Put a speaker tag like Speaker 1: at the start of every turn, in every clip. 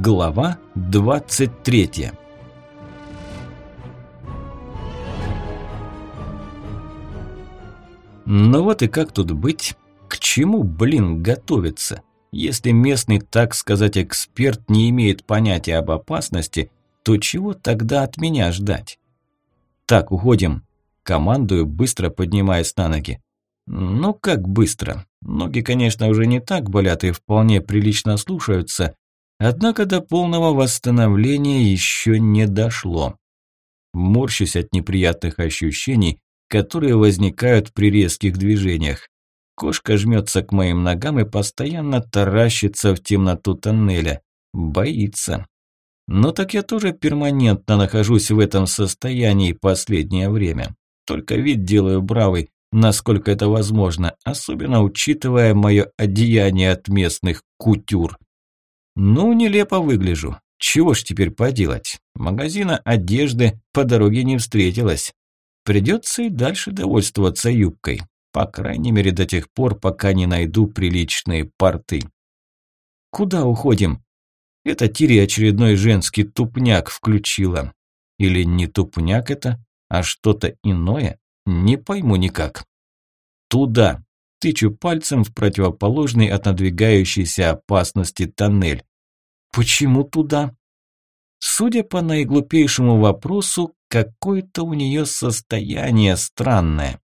Speaker 1: Глава 23. Ну вот и как тут быть? К чему, готовиться? Если местный, так сказать, эксперт не имеет понятия об опасности, то чего тогда от меня ждать? Так, уходим. Командую, быстро поднимаясь на ноги. Ну как быстро? Ноги, конечно, уже не так болят и вполне прилично слушаются, однако до полного восстановления еще не дошло. Морщусь от неприятных ощущений, которые возникают при резких движениях. Кошка жмется к моим ногам и постоянно таращится в темноту тоннеля. Боится. Но так я тоже перманентно нахожусь в этом состоянии последнее время. Только вид делаю бравый, насколько это возможно, особенно учитывая мое одеяние от местных кутюр. Ну, нелепо выгляжу. Чего ж теперь поделать? Магазина одежды по дороге не встретилось. Придется и дальше довольствоваться юбкой. По крайней мере, до тех пор, пока не найду приличные порты. Куда уходим? Это Тири очередной женский тупняк включила. Или не тупняк это, а что-то иное? Не пойму никак. Туда. Тычу пальцем в противоположный от надвигающейся опасности тоннель. Почему туда? Судя по наиглупейшему вопросу, какое-то у нее состояние странное.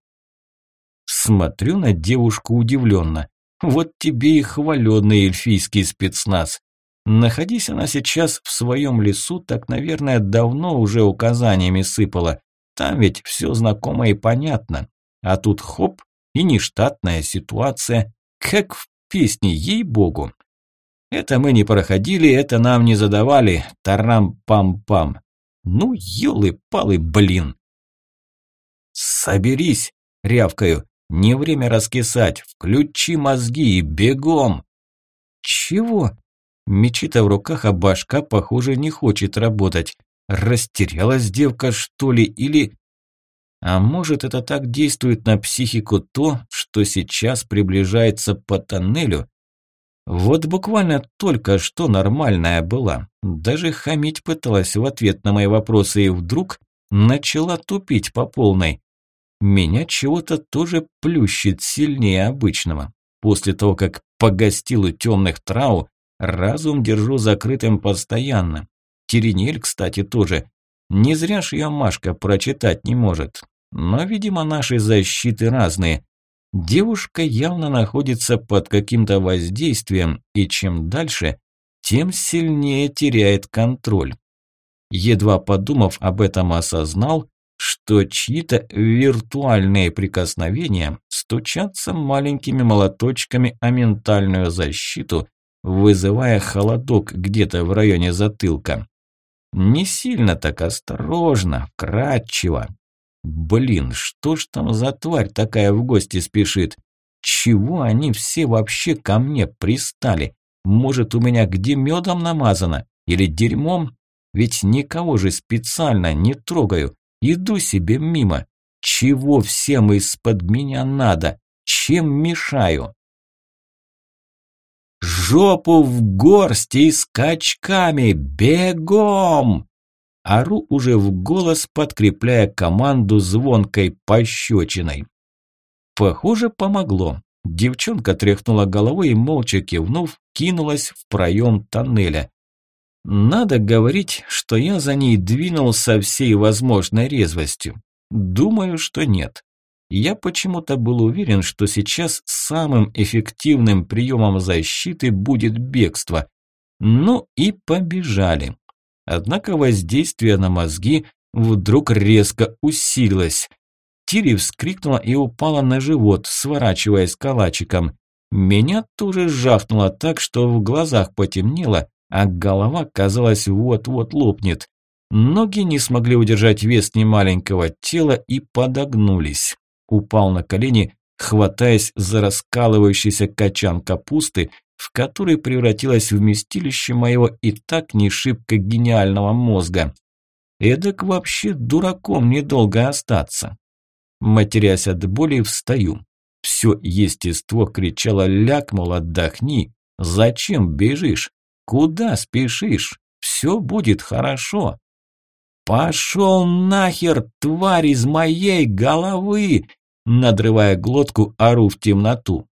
Speaker 1: Смотрю на девушку удивленно. Вот тебе и хваленый эльфийский спецназ. Находись она сейчас в своем лесу, так, наверное, давно уже указаниями сыпала. Там ведь все знакомо и понятно. А тут хоп, и нештатная ситуация, как в песне, ей-богу. Это мы не проходили, это нам не задавали, тарам-пам-пам. Ну, ёлы-палы, блин. Соберись, рявкаю, не время раскисать, включи мозги и бегом. Чего? Мечи-то в руках, а башка, похоже, не хочет работать. Растерялась девка, что ли, или... А может, это так действует на психику то, что сейчас приближается по тоннелю? Вот буквально только что нормальная была. Даже хамить пыталась в ответ на мои вопросы и вдруг начала тупить по полной. Меня чего-то тоже плющит сильнее обычного. После того, как погостил у темных трау, разум держу закрытым постоянно. Теринель, кстати, тоже. Не зря ж ее Машка прочитать не может. Но, видимо, наши защиты разные. Девушка явно находится под каким-то воздействием, и чем дальше, тем сильнее теряет контроль. Едва подумав об этом, осознал, что чьи-то виртуальные прикосновения стучатся маленькими молоточками о ментальную защиту, вызывая холодок где-то в районе затылка. Не сильно так, осторожно, вкрадчиво. Блин, что ж там за тварь такая в гости спешит? Чего они все вообще ко мне пристали? Может, у меня где медом намазано? Или дерьмом? Ведь никого же специально не трогаю. Иду себе мимо. Чего всем из-под меня надо? Чем мешаю? Жопу в горсть и скачками! Бегом! Ору уже в голос, подкрепляя команду звонкой пощечиной. Похоже, помогло. Девчонка тряхнула головой и, молча кивнув, кинулась в проем тоннеля. Надо говорить, что я за ней двинул со всей возможной резвостью. Думаю, что нет. Я почему-то был уверен, что сейчас самым эффективным приемом защиты будет бегство. Ну и побежали. Однако воздействие на мозги вдруг резко усилилось. Тири вскрикнула и упала на живот, сворачиваясь калачиком. Меня тоже жахнуло так, что в глазах потемнело, а голова, казалось, вот-вот лопнет. Ноги не смогли удержать вес немаленького тела и подогнулись. Упал на колени, хватаясь за раскалывающийся качан капусты, в который превратилось вместилище моего и так не шибко гениального мозга. Эдак вообще дураком недолго остаться. Матерясь от боли, встаю. Все естество кричало: ляг, мол, отдохни. Зачем бежишь? Куда спешишь? Все будет хорошо. Пошел нахер, тварь из моей головы! Надрывая глотку, ору в темноту.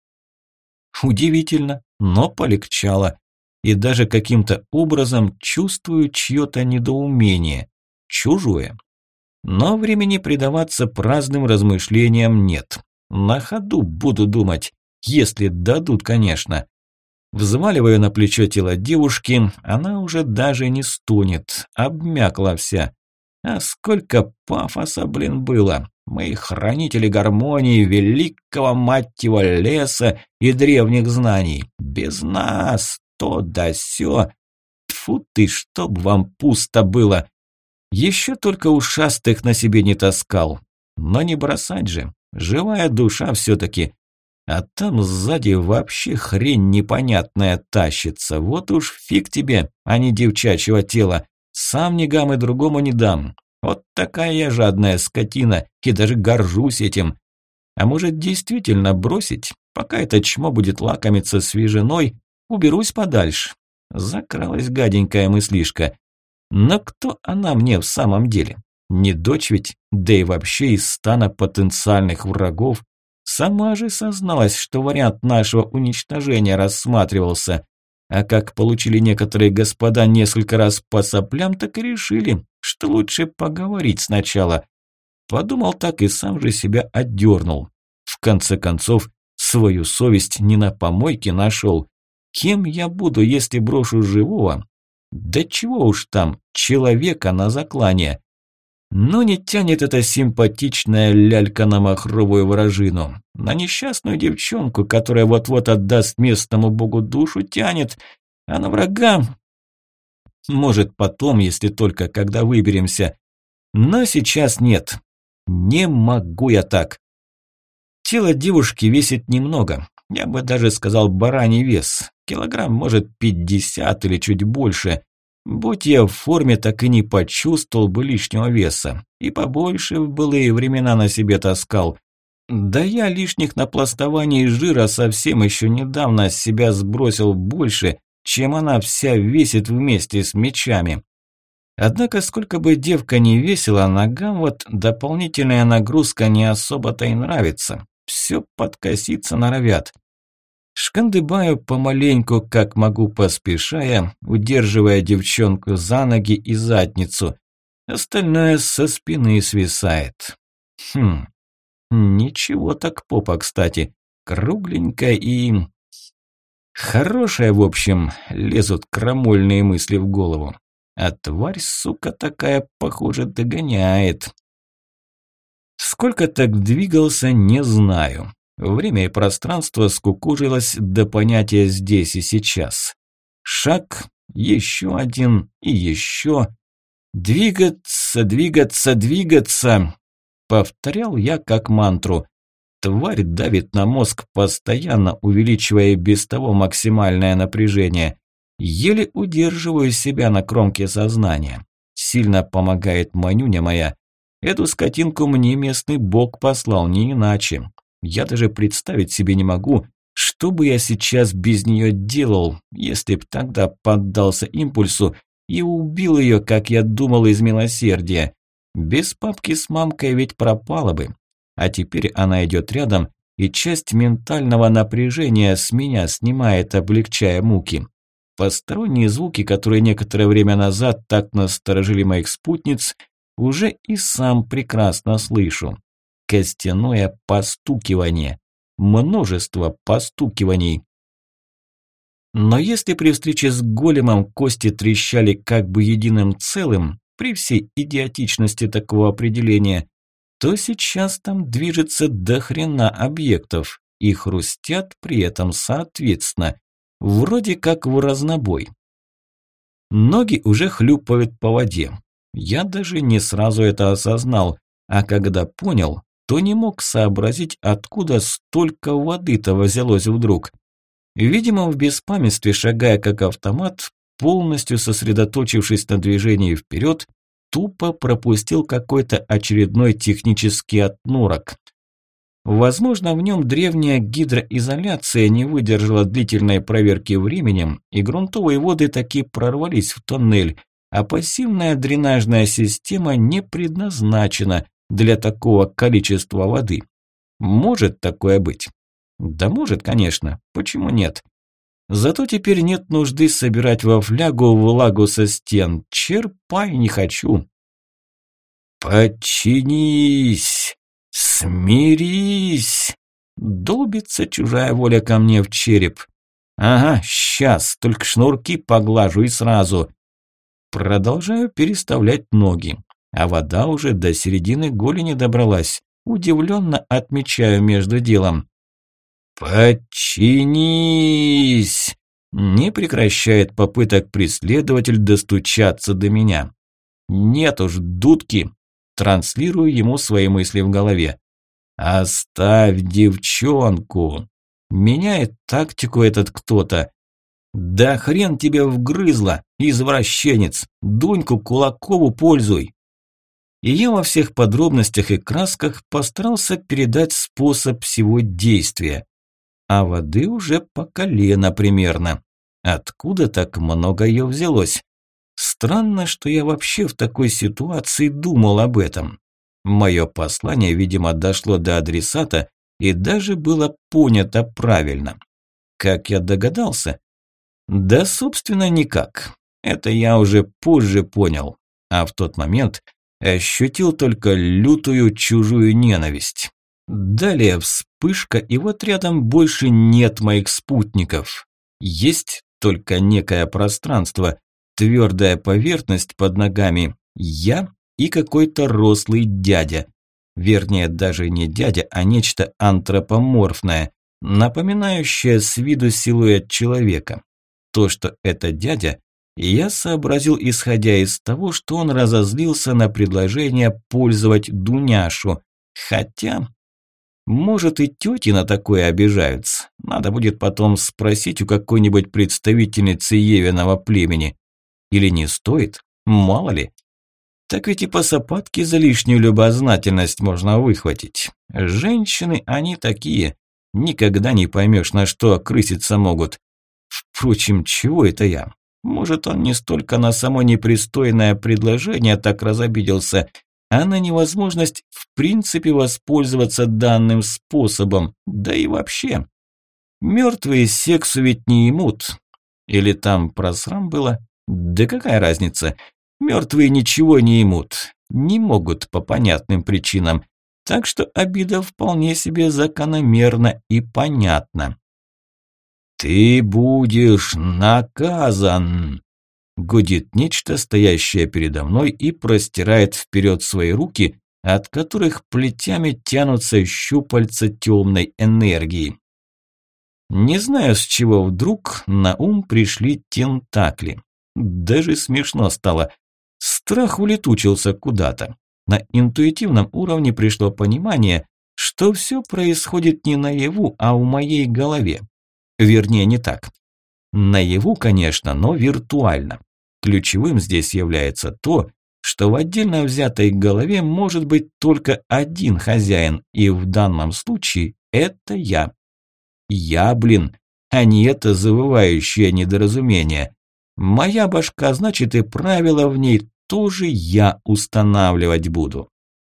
Speaker 1: Удивительно, но полегчало. И даже каким-то образом чувствую чье-то недоумение. Чужое. Но времени предаваться праздным размышлениям нет. На ходу буду думать, если дадут, конечно. Взваливаю на плечо тело девушки, она уже даже не стонет, обмякла вся. А сколько пафоса, блин, было. Мы хранители гармонии, великого, мать его, леса и древних знаний. Без нас то да сё. Тьфу ты, чтоб вам пусто было. Еще только ушастых на себе не таскал. Но не бросать же, живая душа все-таки. А там сзади вообще хрень непонятная тащится. Вот уж фиг тебе, а не девчачьего тела. Сам ни гам и другому не дам. Вот такая я жадная скотина, и даже горжусь этим. А может действительно бросить? Пока это чмо будет лакомиться свежиной, уберусь подальше. Закралась гаденькая мыслишка. Но кто она мне в самом деле? Не дочь ведь, да и вообще из стана потенциальных врагов. Сама же созналась, что вариант нашего уничтожения рассматривался. А как получили некоторые господа несколько раз по соплям, так и решили, что лучше поговорить сначала. Подумал так и сам же себя отдернул. В конце концов, свою совесть не на помойке нашел. Кем я буду, если брошу живого? Да чего уж там, человека на заклание. Но не тянет эта симпатичная лялька на махровую вражину. На несчастную девчонку, которая вот-вот отдаст местному богу душу, тянет. А на врага... Может потом, если только когда выберемся. Но сейчас нет. Не могу я так. Тело девушки весит немного. Я бы даже сказал бараний вес. Килограмм, может, 50 или чуть больше. Будь я в форме, так и не почувствовал бы лишнего веса. И побольше в былые времена на себе таскал. Да я лишних напластований жира совсем еще недавно с себя сбросил больше, чем она вся весит вместе с мечами. Однако, сколько бы девка ни весила, ногам вот дополнительная нагрузка не особо-то и нравится. Все подкоситься норовят. Шкандыбаю помаленьку, как могу поспешая, удерживая девчонку за ноги и задницу. Остальное со спины свисает. Ничего так попа, кстати. Кругленькая и... Хорошая, в общем, лезут крамольные мысли в голову. А тварь, сука, такая, похоже, догоняет. Сколько так двигался, не знаю. Время и пространство скукожилось до понятия здесь и сейчас. Шаг, еще один и еще. Двигаться, двигаться, двигаться. Повторял я как мантру. Тварь давит на мозг, постоянно увеличивая и без того максимальное напряжение. Еле удерживаю себя на кромке сознания. Сильно помогает манюня моя. Эту скотинку мне местный бог послал, не иначе. Я даже представить себе не могу, что бы я сейчас без нее делал, если б тогда поддался импульсу и убил ее, как я думал, из милосердия. Без папки с мамкой ведь пропала бы. А теперь она идет рядом и часть ментального напряжения с меня снимает, облегчая муки. Посторонние звуки, которые некоторое время назад так насторожили моих спутниц, уже и сам прекрасно слышу. Костяное постукивание. Множество постукиваний. Но если при встрече с големом кости трещали как бы единым целым, при всей идиотичности такого определения, то сейчас там движется до хрена объектов и хрустят при этом соответственно, вроде как в разнобой. Ноги уже хлюпают по воде. Я даже не сразу это осознал, а когда понял, то не мог сообразить, откуда столько воды-то взялось вдруг. Видимо, в беспамятстве, шагая как автомат, полностью сосредоточившись на движении вперед, тупо пропустил какой-то очередной технический отнорок. Возможно, в нем древняя гидроизоляция не выдержала длительной проверки временем, и грунтовые воды таки прорвались в тоннель, а пассивная дренажная система не предназначена для такого количества воды. Может такое быть? Да может, конечно. Почему нет? Зато теперь нет нужды собирать во флягу влагу со стен. Черпай не хочу. «Подчинись! Смирись!» Долбится чужая воля ко мне в череп. «Ага, сейчас, только шнурки поглажу и сразу». Продолжаю переставлять ноги, а вода уже до середины голени добралась. Удивленно отмечаю между делом. «Подчинись!» Не прекращает попыток преследователь достучаться до меня. «Нет уж, дудки!» Транслирую ему свои мысли в голове. «Оставь девчонку!» Меняет тактику этот кто-то. «Да хрен тебе вгрызло, извращенец! Дуньку Кулакову пользуй!» И я во всех подробностях и красках постарался передать способ всего действия. А воды уже по колено примерно. Откуда так много ее взялось? Странно, что я вообще в такой ситуации думал об этом. Мое послание, видимо, дошло до адресата и даже было понято правильно. Как я догадался? Да, собственно, никак. Это я уже позже понял. А в тот момент ощутил только лютую чужую ненависть. Далее вспышка, и вот рядом больше нет моих спутников. Есть только некое пространство, твердая поверхность под ногами, я и какой-то рослый дядя. Вернее, даже не дядя, а нечто антропоморфное, напоминающее с виду силуэт человека. То, что это дядя, я сообразил, исходя из того, что он разозлился на предложение пользовать Дуняшу. Хотя, может, и тети на такое обижаются. Надо будет потом спросить у какой-нибудь представительницы Евиного племени. Или не стоит? Мало ли. Так ведь и по сапатке за лишнюю любознательность можно выхватить. Женщины, они такие. Никогда не поймешь, на что окрыситься могут. Впрочем, чего это я? Может, он не столько на само непристойное предложение так разобиделся, а на невозможность в принципе воспользоваться данным способом. Да и вообще. Мертвые сексу ведь не имут. Или там про срам было? Да какая разница? Мертвые ничего не имут. Не могут по понятным причинам. Так что обида вполне себе закономерна и понятна. «Ты будешь наказан!» Гудит нечто, стоящее передо мной, и простирает вперед свои руки, от которых плетями тянутся щупальца темной энергии. Не знаю, с чего вдруг на ум пришли тентакли. Даже смешно стало. Страх улетучился куда-то. На интуитивном уровне пришло понимание, что все происходит не наяву, а в моей голове. Вернее, не так. Наяву, конечно, но виртуально. Ключевым здесь является то, что в отдельно взятой голове может быть только один хозяин, и в данном случае это я. Я, блин, а не это завывающее недоразумение. Моя башка, значит, и правила в ней тоже я устанавливать буду.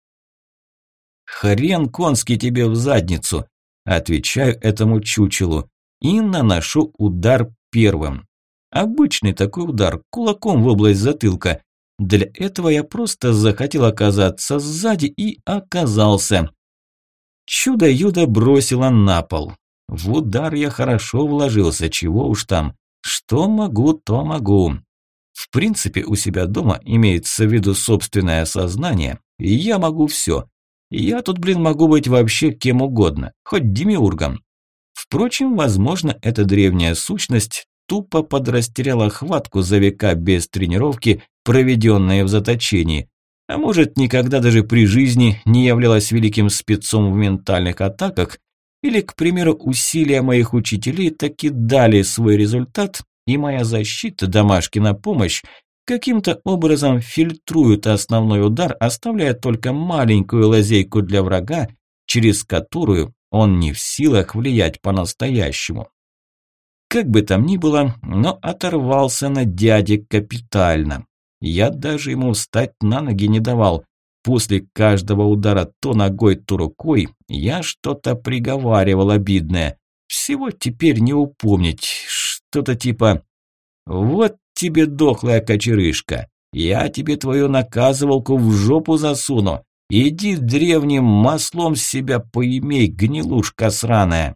Speaker 1: «Хрен конский тебе в задницу», – отвечаю этому чучелу и наношу удар первым. Обычный такой удар, кулаком в область затылка. Для этого я просто захотел оказаться сзади и оказался. Чудо-юдо бросило на пол. В удар я хорошо вложился, чего уж там. Что могу, то могу. В принципе, у себя дома имеется в виду собственное сознание, и я могу все. Я тут, блин, могу быть вообще кем угодно, хоть демиургом. Впрочем, возможно, эта древняя сущность тупо подрастеряла хватку за века без тренировки, проведенные в заточении. А может, никогда даже при жизни не являлась великим спецом в ментальных атаках, или, к примеру, усилия моих учителей таки дали свой результат, и моя защита, Домашкина помощь, каким-то образом фильтрует основной удар, оставляя только маленькую лазейку для врага, через которую он не в силах влиять по-настоящему. Как бы там ни было, но оторвался на дяде капитально. Я даже ему встать на ноги не давал. После каждого удара то ногой, то рукой я что-то приговаривал обидное. Всего теперь не упомнить. Что-то типа: «Вот тебе, дохлая кочерышка, я тебе твою наказывалку в жопу засуну. Иди древним маслом себя поимей, гнилушка сраная».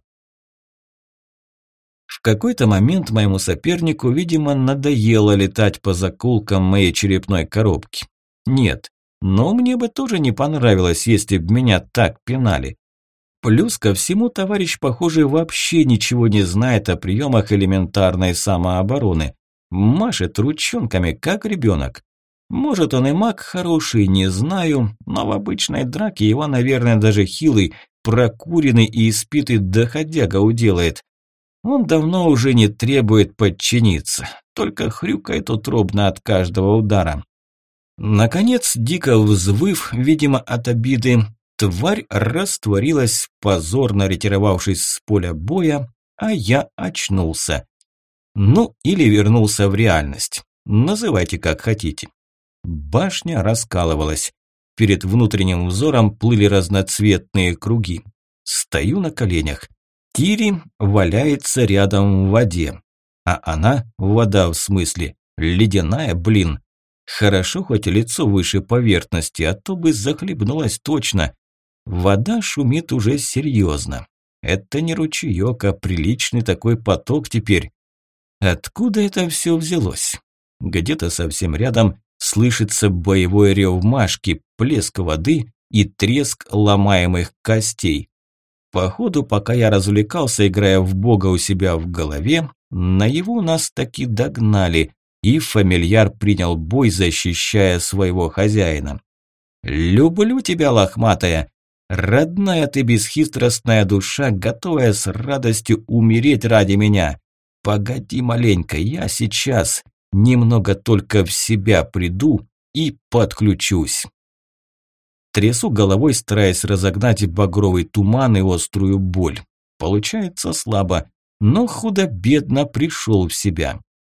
Speaker 1: В какой-то момент моему сопернику, видимо, надоело летать по закоулкам моей черепной коробки. Нет, но мне бы тоже не понравилось, если бы меня так пинали. Плюс ко всему, товарищ, похоже, вообще ничего не знает о приемах элементарной самообороны. Машет ручонками, как ребенок. Может, он и маг хороший, не знаю, но в обычной драке его, наверное, даже хилый, прокуренный и испитый доходяга уделает. Он давно уже не требует подчиниться, только хрюкает утробно от каждого удара. Наконец, дико взвыв, видимо, от обиды, тварь растворилась, позорно ретировавшись с поля боя, а я очнулся. Ну, или вернулся в реальность. Называйте как хотите. Башня раскалывалась. Перед внутренним взором плыли разноцветные круги. Стою на коленях. Тири валяется рядом в воде. А она, вода в смысле, ледяная, блин. Хорошо хоть лицо выше поверхности, а то бы захлебнулась точно. Вода шумит уже серьезно. Это не ручеёк, а приличный такой поток теперь. Откуда это все взялось? Где-то совсем рядом слышится боевой рев Машки, плеск воды и треск ломаемых костей. Походу, пока я развлекался, играя в бога у себя в голове, наяву нас таки догнали, и фамильяр принял бой, защищая своего хозяина. «Люблю тебя, лохматая! Родная ты бесхитростная душа, готовая с радостью умереть ради меня! Погоди маленько, я сейчас немного только в себя приду и подключусь». Трясу головой, стараясь разогнать багровый туман и острую боль. Получается слабо, но худо-бедно пришел в себя.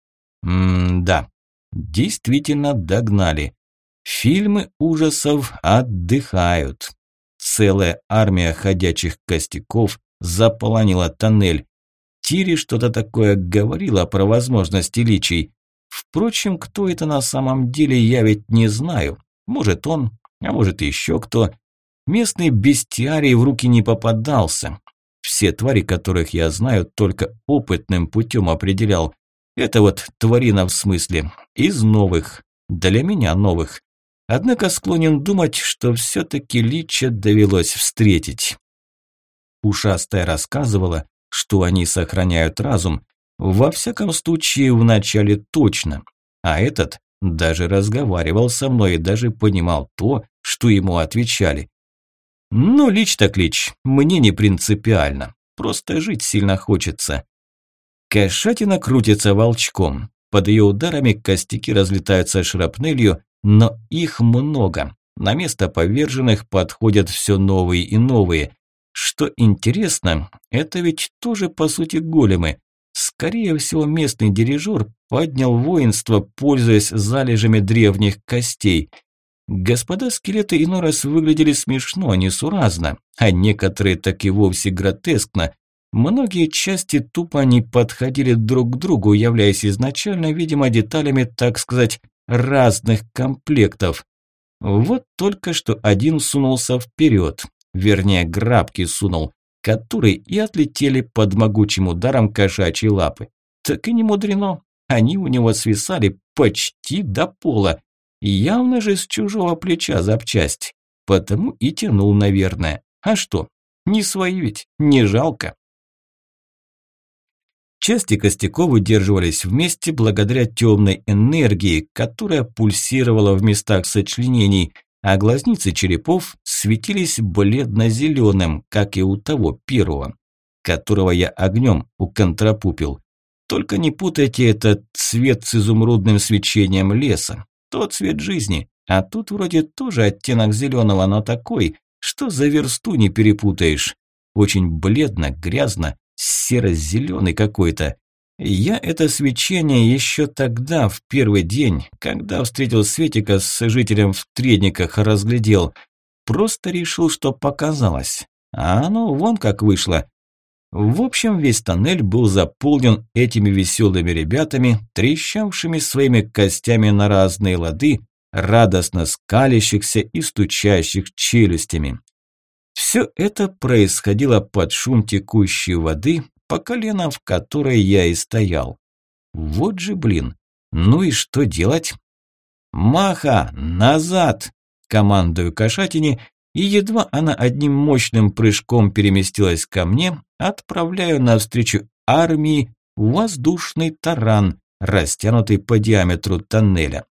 Speaker 1: Да, действительно догнали. Фильмы ужасов отдыхают. Целая армия ходячих костяков заполонила тоннель. Тири что-то такое говорила про возможности личий. Впрочем, кто это на самом деле, я ведь не знаю. Может он, а может еще кто. Местный бестиарий в руки не попадался. Все твари, которых я знаю, только опытным путем определял. Это вот тварина в смысле, из новых, для меня новых. Однако склонен думать, что все-таки лича довелось встретить. Ушастая рассказывала, что они сохраняют разум, во всяком случае в начале точно, а этот даже разговаривал со мной и даже понимал то, что ему отвечали. Ну, лич так лич, мне не принципиально, просто жить сильно хочется. Кошатина крутится волчком, под ее ударами костяки разлетаются шрапнелью, но их много. На место поверженных подходят все новые и новые. Что интересно, это ведь тоже по сути големы. Скорее всего, местный дирижер поднял воинство, пользуясь залежами древних костей. Господа скелеты иной раз выглядели смешно, несуразно, а некоторые так и вовсе гротескно. Многие части тупо не подходили друг к другу, являясь изначально, видимо, деталями, так сказать, разных комплектов. Вот только что один сунулся вперед, вернее, грабки сунул, которые и отлетели под могучим ударом кошачьей лапы. Так и не мудрено, они у него свисали почти до пола, явно же с чужого плеча запчасть, потому и тянул, наверное. А что, не свои ведь, не жалко. Части костяков удерживались вместе благодаря темной энергии, которая пульсировала в местах сочленений, а глазницы черепов светились бледно-зеленым, как и у того первого, которого я огнем уконтрапупил. Только не путайте этот цвет с изумрудным свечением леса. Тот цвет жизни, а тут вроде тоже оттенок зеленого, но такой, что за версту не перепутаешь. Очень бледно, грязно, серо-зеленый какой-то. Я это свечение еще тогда, в первый день, когда встретил Светика с жителем в Тредниках, разглядел. Просто решил, что показалось. А оно вон как вышло. В общем, весь тоннель был заполнен этими веселыми ребятами, трещавшими своими костями на разные лады, радостно скалящихся и стучащих челюстями. Все это происходило под шум текущей воды, по колено в которой я и стоял. Вот же блин, ну и что делать? «Маха, назад!» – командую кошатине, и едва она одним мощным прыжком переместилась ко мне, отправляю навстречу армии воздушный таран, растянутый по диаметру тоннеля.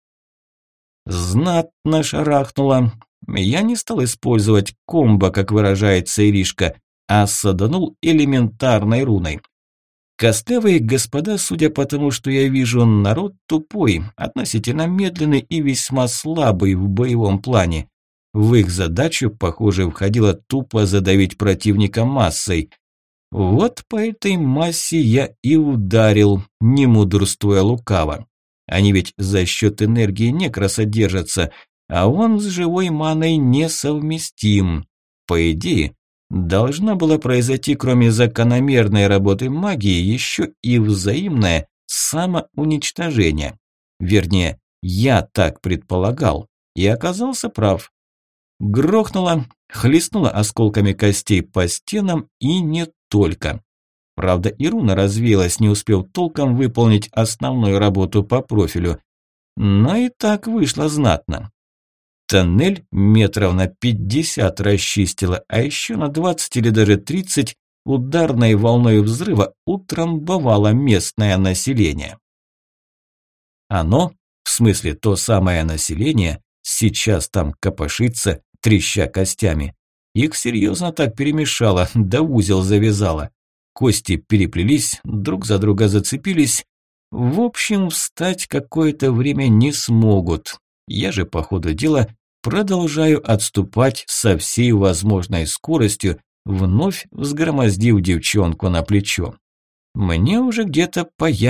Speaker 1: Знатно шарахнуло. Я не стал использовать комбо, как выражается Иришка, а саданул элементарной руной. Костлявые господа, судя по тому, что я вижу, народ тупой, относительно медленный и весьма слабый в боевом плане. В их задачу, похоже, входило тупо задавить противника массой. Вот по этой массе я и ударил, не мудрствуя лукаво. Они ведь за счет энергии некроса держатся, а он с живой маной несовместим. По идее, должна была произойти, кроме закономерной работы магии, еще и взаимное самоуничтожение. Вернее, я так предполагал и оказался прав. Грохнуло, хлестнуло осколками костей по стенам и не только. Правда, и руна развеялась, не успев толком выполнить основную работу по профилю. Но и так вышло знатно. Тоннель метров на 50 расчистило, а еще на 20 или даже 30 ударной волной взрыва утрамбовало местное население. Оно, в смысле то самое население, сейчас там копошится, треща костями. Их серьезно так перемешало, да в узел завязало. Кости переплелись, друг за друга зацепились. В общем, встать какое-то время не смогут. Я же по ходу дела продолжаю отступать со всей возможной скоростью, вновь взгромоздив девчонку на плечо. Мне уже где-то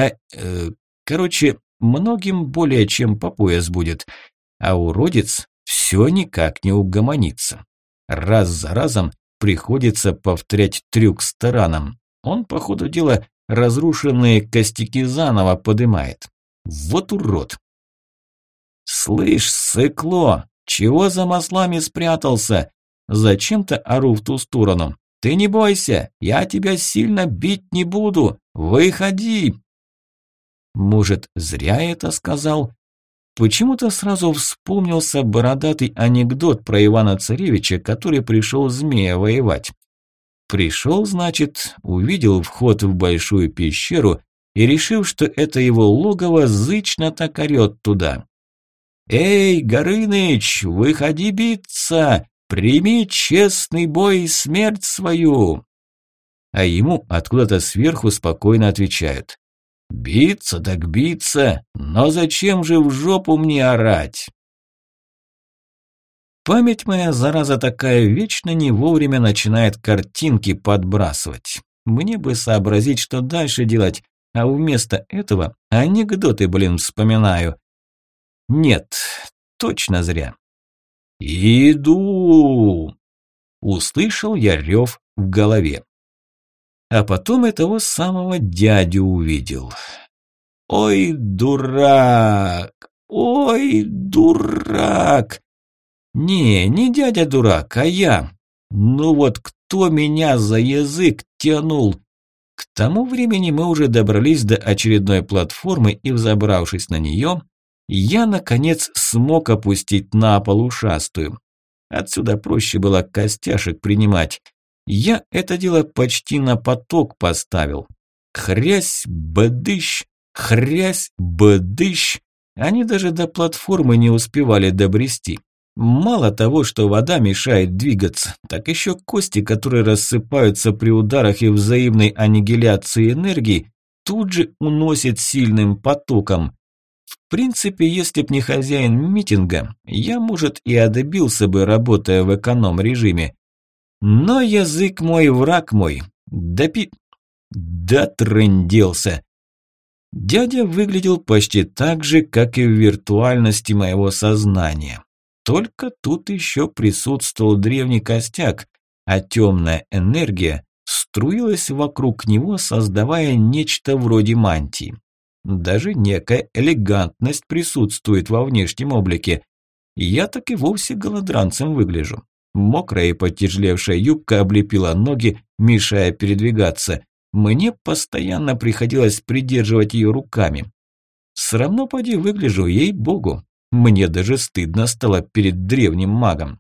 Speaker 1: многим более чем по пояс будет, а уродец все никак не угомонится. Раз за разом приходится повторять трюк с тараном. Он, по ходу дела, разрушенные костяки заново подымает. Вот урод. «Слышь, сыкло, чего за маслами спрятался?» Зачем-то ору в ту сторону. «Ты не бойся, я тебя сильно бить не буду. Выходи!» Может, зря я это сказал? Почему-то сразу вспомнился бородатый анекдот про Ивана-Царевича, который пришел змея воевать. Пришел, значит, увидел вход в большую пещеру и, решив, что это его логово, зычно так орёт туда. «Эй, Горыныч, выходи биться! Прими честный бой и смерть свою!» А ему откуда-то сверху спокойно отвечают. «Биться так биться, но зачем же в жопу мне орать?» Память моя, зараза такая, вечно не вовремя начинает картинки подбрасывать. Мне бы сообразить, что дальше делать, а вместо этого анекдоты, вспоминаю. Нет, точно зря. «Иду!» Услышал я рев в голове. А потом и того самого дядю увидел. «Ой, дурак! Ой, дурак!» Не дядя дурак, а я. Ну вот кто меня за язык тянул? К тому времени мы уже добрались до очередной платформы и, взобравшись на нее, я, наконец, смог опустить на пол ушастую. Отсюда проще было костяшек принимать. Я это дело почти на поток поставил. Хрясь-бадыщ, хрясь-бадыщ. Они даже до платформы не успевали добрести. Мало того, что вода мешает двигаться, так еще кости, которые рассыпаются при ударах и взаимной аннигиляции энергии, тут же уносит сильным потоком. В принципе, если б не хозяин митинга, я, может, и отбился бы, работая в эконом-режиме. Но язык мой, враг мой. Дотрындился. Дядя выглядел почти так же, как и в виртуальности моего сознания. Только тут еще присутствовал древний костяк, а темная энергия струилась вокруг него, создавая нечто вроде мантии. Даже некая элегантность присутствует во внешнем облике. Я так и вовсе голодранцем выгляжу. Мокрая и потяжелевшая юбка облепила ноги, мешая передвигаться. Мне постоянно приходилось придерживать ее руками. Срамно поди выгляжу, ей-богу. Мне даже стыдно стало перед древним магом.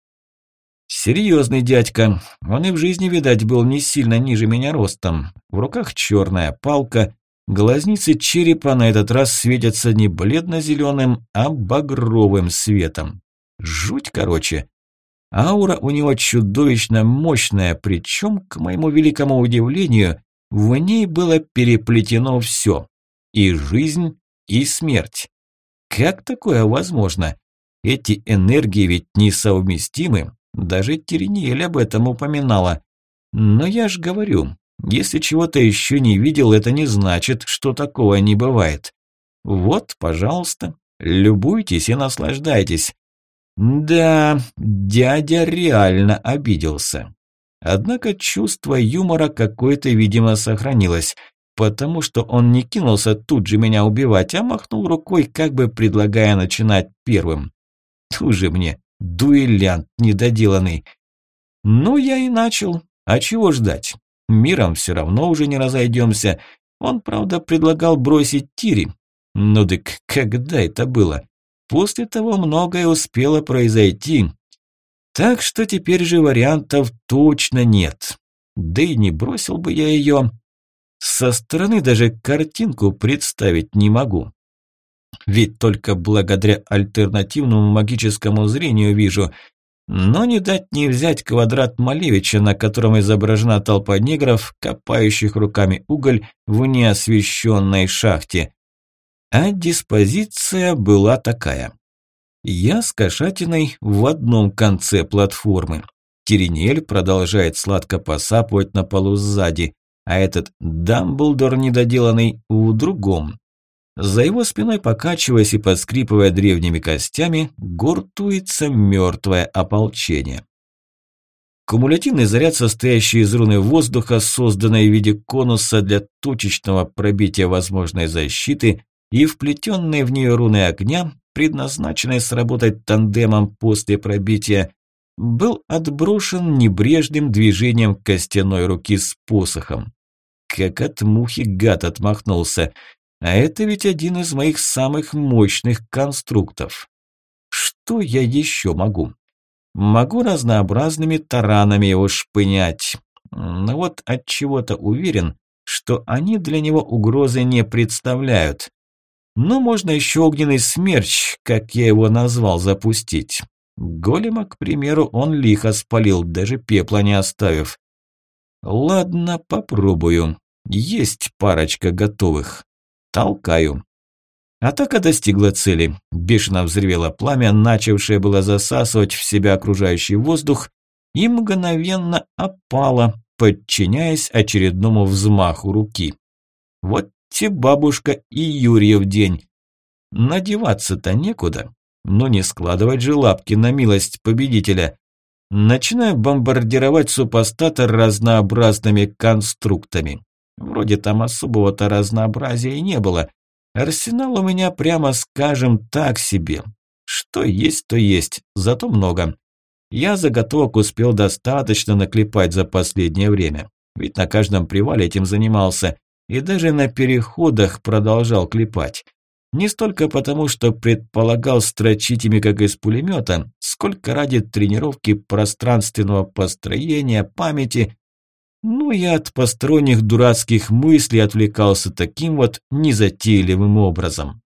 Speaker 1: Серьезный дядька. Он и в жизни, видать, был не сильно ниже меня ростом. В руках черная палка. Глазницы черепа на этот раз светятся не бледно-зеленым, а багровым светом. Жуть, короче. Аура у него чудовищно мощная, причем, к моему великому удивлению, в ней было переплетено все. И жизнь, и смерть. Как такое возможно? Эти энергии ведь несовместимы. Даже Тириниэль об этом упоминала. Но я ж говорю, если чего-то еще не видел, это не значит, что такого не бывает. Вот, пожалуйста, любуйтесь и наслаждайтесь. Да, дядя реально обиделся. Однако чувство юмора какое-то, видимо, сохранилось, потому что он не кинулся тут же меня убивать, а махнул рукой, как бы предлагая начинать первым. Туже мне, дуэлянт недоделанный. Ну, я и начал. А чего ждать? Миром все равно уже не разойдемся. Он, правда, предлагал бросить Тири. Ну дык, когда это было? После того многое успело произойти. Так что теперь же вариантов точно нет. Да и не бросил бы я ее. Со стороны даже картинку представить не могу. Ведь только благодаря альтернативному магическому зрению вижу. Но не дать не взять квадрат Малевича, на котором изображена толпа негров, копающих руками уголь в неосвещенной шахте. А диспозиция была такая. Я с кошатиной в одном конце платформы. Тириниэль продолжает сладко посапывать на полу сзади, а этот Дамблдор недоделанный в другом. За его спиной, покачиваясь и поскрипывая древними костями, гуртуется мертвое ополчение. Кумулятивный заряд, состоящий из руны воздуха, созданной в виде конуса для точечного пробития возможной защиты, и вплетенные в нее руны огня, предназначенные сработать тандемом после пробития, был отброшен небрежным движением костяной руки с посохом. Как от мухи гад отмахнулся. А это ведь один из моих самых мощных конструктов. Что я еще могу? Могу разнообразными таранами его шпынять. Но вот от чего-то уверен, что они для него угрозы не представляют. Но можно еще огненный смерч, как я его назвал, запустить. Голема, к примеру, он лихо спалил, даже пепла не оставив. Ладно, попробую. Есть парочка готовых. Толкаю. Атака достигла цели. Бешено взревело пламя, начавшее было засасывать в себя окружающий воздух, и мгновенно опало, подчиняясь очередному взмаху руки. Вот те бабушка и Юрьев день. Надеваться-то некуда, но не складывать же лапки на милость победителя. Начинаю бомбардировать супостата разнообразными конструктами. Вроде там особого-то разнообразия и не было. Арсенал у меня, прямо скажем, так себе. Что есть, то есть, зато много. Я заготовок успел достаточно наклепать за последнее время. Ведь на каждом привале этим занимался. И даже на переходах продолжал клепать. Не столько потому, что предполагал строчить ими как из пулемета, сколько ради тренировки пространственного построения, памяти. Ну, я от посторонних дурацких мыслей отвлекался таким вот незатейливым образом.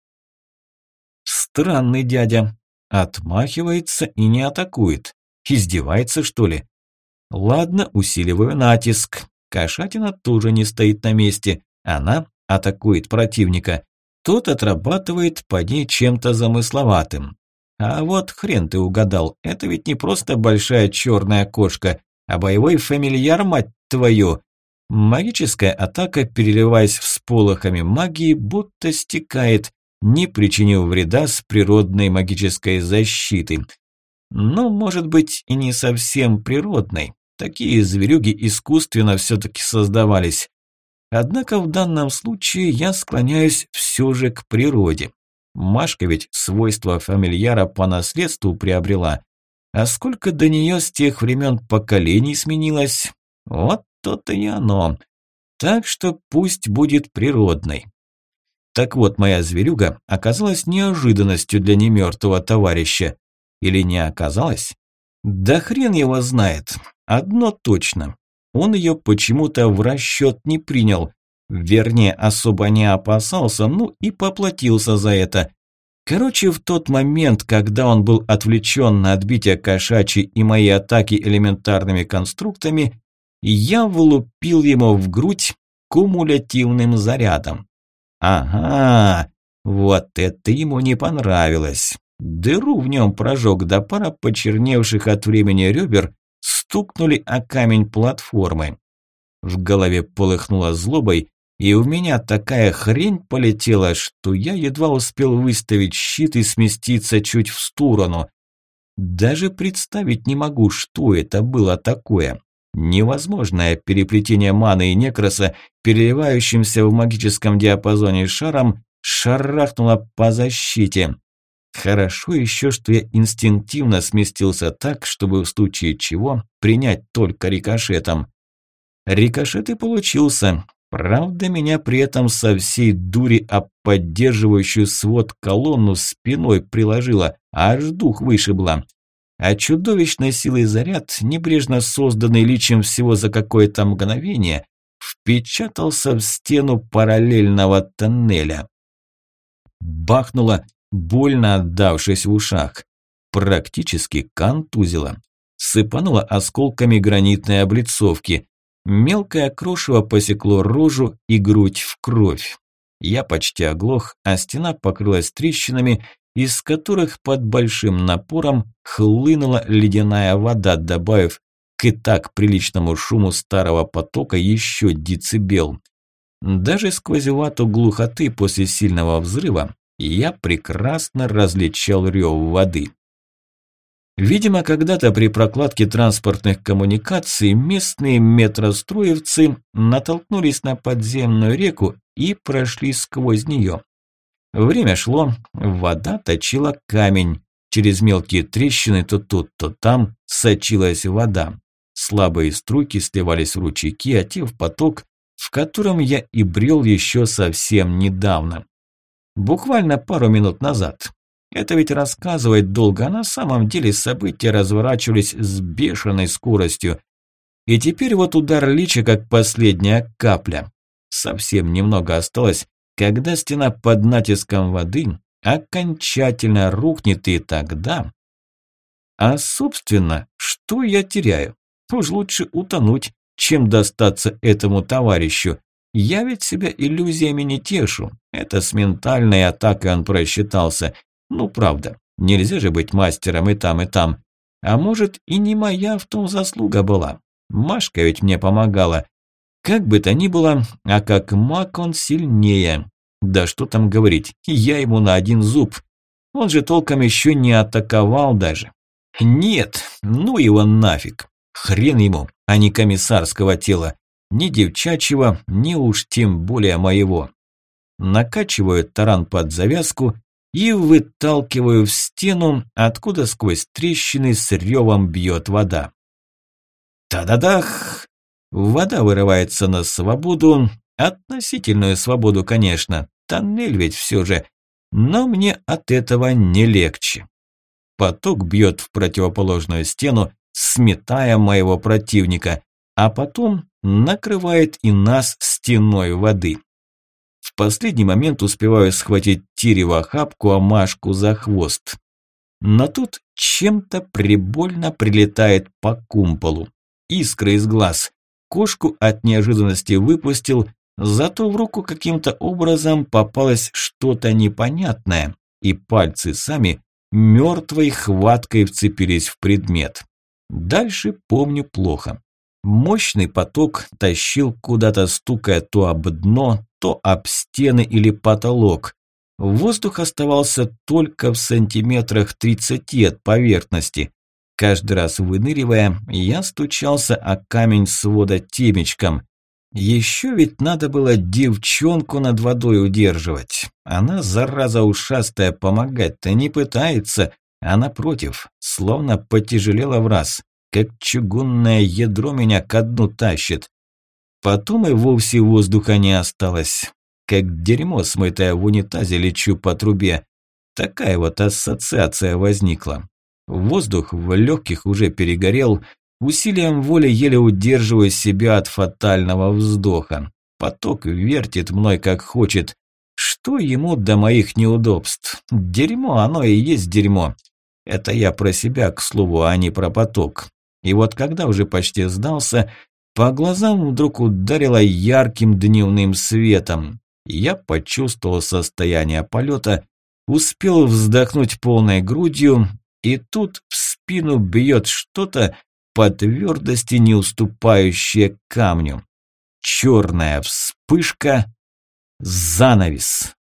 Speaker 1: Странный дядя. Отмахивается и не атакует. Издевается, что ли? Ладно, усиливаю натиск. Кошатина тоже не стоит на месте. Она атакует противника. тот отрабатывает по ней чем-то замысловатым. А вот хрен ты угадал, это ведь не просто большая черная кошка, а боевой фамильяр, мать твою. Магическая атака, переливаясь всполохами магии, будто стекает, не причинив вреда с природной магической защиты. Но, может быть, и не совсем природной. Такие зверюги искусственно все-таки создавались. Однако в данном случае я склоняюсь все же к природе. Машка ведь свойства фамильяра по наследству приобрела. А сколько до нее с тех времен поколений сменилось? Вот то-то и оно. Так что пусть будет природной. Так вот, моя зверюга оказалась неожиданностью для немертвого товарища. Или не оказалась? Да хрен его знает. Одно точно. Он ее почему-то в расчет не принял. Вернее, особо не опасался, ну и поплатился за это. Короче, в тот момент, когда он был отвлечен на отбитие кошачьей и мои атаки элементарными конструктами, я влупил ему в грудь кумулятивным зарядом. Ага, вот это ему не понравилось. Дыру в нем прожег, да пара почерневших от времени ребер стукнули о камень платформы. В голове полыхнуло злобой, и у меня такая хрень полетела, что я едва успел выставить щит и сместиться чуть в сторону. Даже представить не могу, что это было такое. Невозможное переплетение маны и некроса, переливающимся в магическом диапазоне шаром, шарахнуло по защите. Хорошо еще, что я инстинктивно сместился так, чтобы в случае чего принять только рикошетом. Рикошет и получился. Правда, меня при этом со всей дури об поддерживающую свод колонну спиной приложила, аж дух вышибла. А чудовищной силой заряд, небрежно созданный личем всего за какое-то мгновение, впечатался в стену параллельного тоннеля. Бахнуло, больно отдавшись в ушах. Практически контузило. Сыпануло осколками гранитной облицовки. Мелкое крошево посекло рожу и грудь в кровь. Я почти оглох, а стена покрылась трещинами, из которых под большим напором хлынула ледяная вода, добавив к и так приличному шуму старого потока еще децибел. Даже сквозь вату глухоты после сильного взрыва я прекрасно различал рев воды. Видимо, когда-то при прокладке транспортных коммуникаций местные метростроевцы натолкнулись на подземную реку и прошли сквозь нее. Время шло, вода точила камень. Через мелкие трещины то тут, то там сочилась вода. Слабые струйки сливались в ручейки, а те в поток, в котором я и брел еще совсем недавно. Буквально пару минут назад. Это ведь рассказывать долго, а на самом деле события разворачивались с бешеной скоростью. И теперь вот удар лича как последняя капля. Совсем немного осталось, когда стена под натиском воды окончательно рухнет, и тогда... А собственно, что я теряю? Уж лучше утонуть, чем достаться этому товарищу. Я ведь себя иллюзиями не тешу. Это с ментальной атакой он просчитался. Ну правда, нельзя же быть мастером и там, и там. А может, и не моя в том заслуга была. Машка ведь мне помогала. Как бы то ни было, а как маг он сильнее. Да что там говорить, я ему на один зуб. Он же толком еще не атаковал даже. Нет, ну его нафиг. Хрен ему, а не комиссарского тела. Ни девчачьего, ни уж тем более моего. Накачиваю таран под завязку и выталкиваю в стену, откуда сквозь трещины с ревом бьет вода. Та-да-дах! Вода вырывается на свободу, относительную свободу, конечно, тоннель ведь все же, но мне от этого не легче. Поток бьет в противоположную стену, сметая моего противника, а потом накрывает и нас стеной воды. В последний момент успеваю схватить Тири в охапку, а Машку за хвост. Но тут чем-то прибольно прилетает по кумполу. Искры из глаз. Кошку от неожиданности выпустил, Зато в руку каким-то образом попалось что-то непонятное, и пальцы сами мертвой хваткой вцепились в предмет. Дальше помню плохо. Мощный поток тащил куда-то, стукая то об дно, то об стены или потолок. Воздух оставался только в сантиметрах 30 от поверхности. Каждый раз выныривая, я стучался о камень свода темечком. Еще ведь надо было девчонку над водой удерживать. Она, зараза ушастая, помогать-то не пытается, а напротив, словно потяжелела в раз, как чугунное ядро меня ко дну тащит. Потом и вовсе воздуха не осталось. Как дерьмо, смытое в унитазе, лечу по трубе. Такая вот ассоциация возникла. Воздух в легких уже перегорел. Усилием воли еле удерживаю себя от фатального вздоха. Поток вертит мной как хочет. Что ему до моих неудобств? Дерьмо, оно и есть дерьмо. Это я про себя, к слову, а не про поток. И вот когда уже почти сдался, по глазам вдруг ударило ярким дневным светом. Я почувствовал состояние полета, успел вздохнуть полной грудью, и тут в спину бьет что-то, по твердости не уступающее камню. Черная вспышка, занавес.